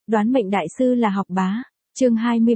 Đoán mệnh đại sư là học bá. Chương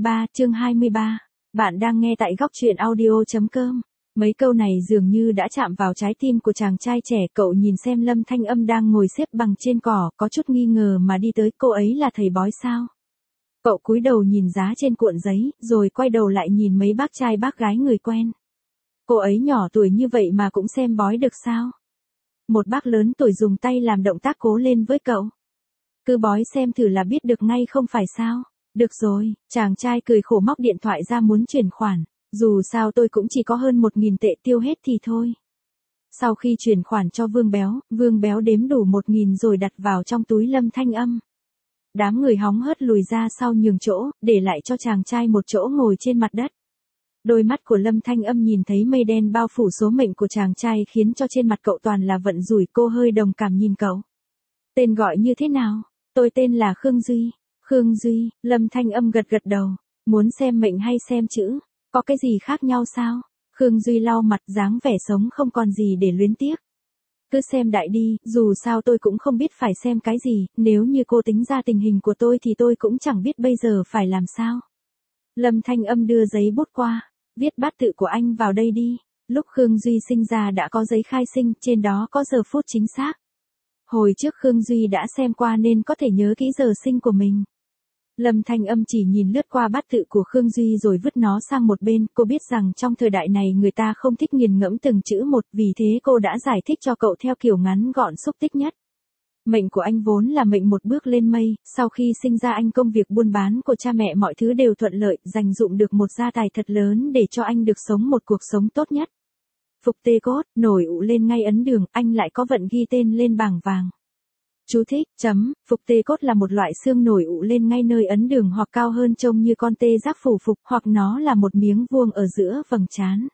23. Bạn đang nghe tại góc truyện audio.com. Mấy câu này dường như đã chạm vào trái tim của chàng trai trẻ. Cậu nhìn xem Lâm Thanh Âm đang ngồi xếp bằng trên cỏ, có chút nghi ngờ mà đi tới. Cô ấy là thầy bói sao? Cậu cúi đầu nhìn giá trên cuộn giấy, rồi quay đầu lại nhìn mấy bác trai bác gái người quen. Cô ấy nhỏ tuổi như vậy mà cũng xem bói được sao? Một bác lớn tuổi dùng tay làm động tác cố lên với cậu. Cứ bói xem thử là biết được ngay không phải sao? Được rồi, chàng trai cười khổ móc điện thoại ra muốn chuyển khoản. Dù sao tôi cũng chỉ có hơn 1.000 tệ tiêu hết thì thôi. Sau khi chuyển khoản cho Vương Béo đếm đủ 1.000 rồi đặt vào trong túi Lâm Thanh Âm. Đám người hóng hớt lùi ra sau nhường chỗ, để lại cho chàng trai một chỗ ngồi trên mặt đất. Đôi mắt của Lâm Thanh Âm nhìn thấy mây đen bao phủ số mệnh của chàng trai khiến cho trên mặt cậu toàn là vận rủi. Cô hơi đồng cảm nhìn cậu. Tên gọi như thế nào? Tôi tên là Khương Duy. Khương Duy, Lâm Thanh Âm gật gật đầu. Muốn xem mệnh hay xem chữ? Có cái gì khác nhau sao? Khương Duy lau mặt, dáng vẻ sống không còn gì để luyến tiếc. Cứ xem đại đi, dù sao tôi cũng không biết phải xem cái gì, nếu như cô tính ra tình hình của tôi thì tôi cũng chẳng biết bây giờ phải làm sao. Lâm Thanh Âm đưa giấy bút qua, viết bát tự của anh vào đây đi. Lúc Khương Duy sinh ra đã có giấy khai sinh, trên đó có giờ phút chính xác. Hồi trước Khương Duy đã xem qua nên có thể nhớ kỹ giờ sinh của mình. Lâm Thanh Âm chỉ nhìn lướt qua bát tự của Khương Duy rồi vứt nó sang một bên. Cô biết rằng trong thời đại này người ta không thích nghiền ngẫm từng chữ một, vì thế cô đã giải thích cho cậu theo kiểu ngắn gọn xúc tích nhất. Mệnh của anh vốn là mệnh một bước lên mây, sau khi sinh ra anh công việc buôn bán của cha mẹ mọi thứ đều thuận lợi, dành dụm được một gia tài thật lớn để cho anh được sống một cuộc sống tốt nhất. Phục tê cốt, nổi ụ lên ngay ấn đường, anh lại có vận ghi tên lên bảng vàng. Chú thích, phục tê cốt là một loại xương nổi ụ lên ngay nơi ấn đường hoặc cao hơn trông như con tê giác phủ phục, hoặc nó là một miếng vuông ở giữa vầng trán.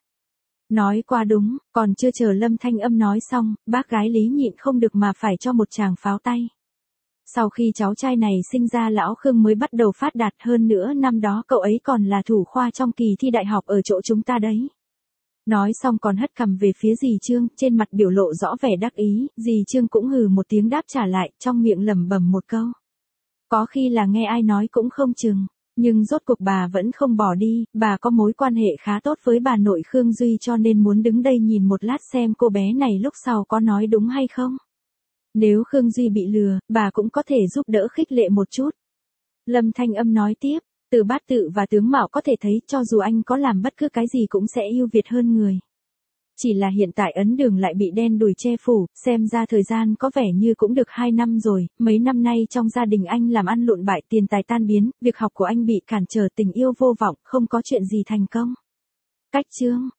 Nói quá đúng, còn chưa chờ Lâm Thanh Âm nói xong, bác gái Lý nhịn không được mà phải cho một tràng pháo tay. Sau khi cháu trai này sinh ra lão Khương mới bắt đầu phát đạt, hơn nữa năm đó cậu ấy còn là thủ khoa trong kỳ thi đại học ở chỗ chúng ta đấy. Nói xong còn hất cằm về phía dì Trương, trên mặt biểu lộ rõ vẻ đắc ý. Dì Trương cũng hừ một tiếng đáp trả lại, trong miệng lẩm bẩm một câu. Có khi là nghe ai nói cũng không chừng, nhưng rốt cuộc bà vẫn không bỏ đi. Bà có mối quan hệ khá tốt với bà nội Khương Duy cho nên muốn đứng đây nhìn một lát xem cô bé này lúc sau có nói đúng hay không. Nếu Khương Duy bị lừa, bà cũng có thể giúp đỡ khích lệ một chút. Lâm Thanh Âm nói tiếp. Từ bát tự và tướng mạo có thể thấy cho dù anh có làm bất cứ cái gì cũng sẽ ưu việt hơn người. Chỉ là hiện tại ấn đường lại bị đen đủi che phủ, xem ra thời gian có vẻ như cũng được 2 năm rồi. Mấy năm nay trong gia đình anh làm ăn lụn bại, tiền tài tan biến, việc học của anh bị cản trở, tình yêu vô vọng, không có chuyện gì thành công. Cách chương,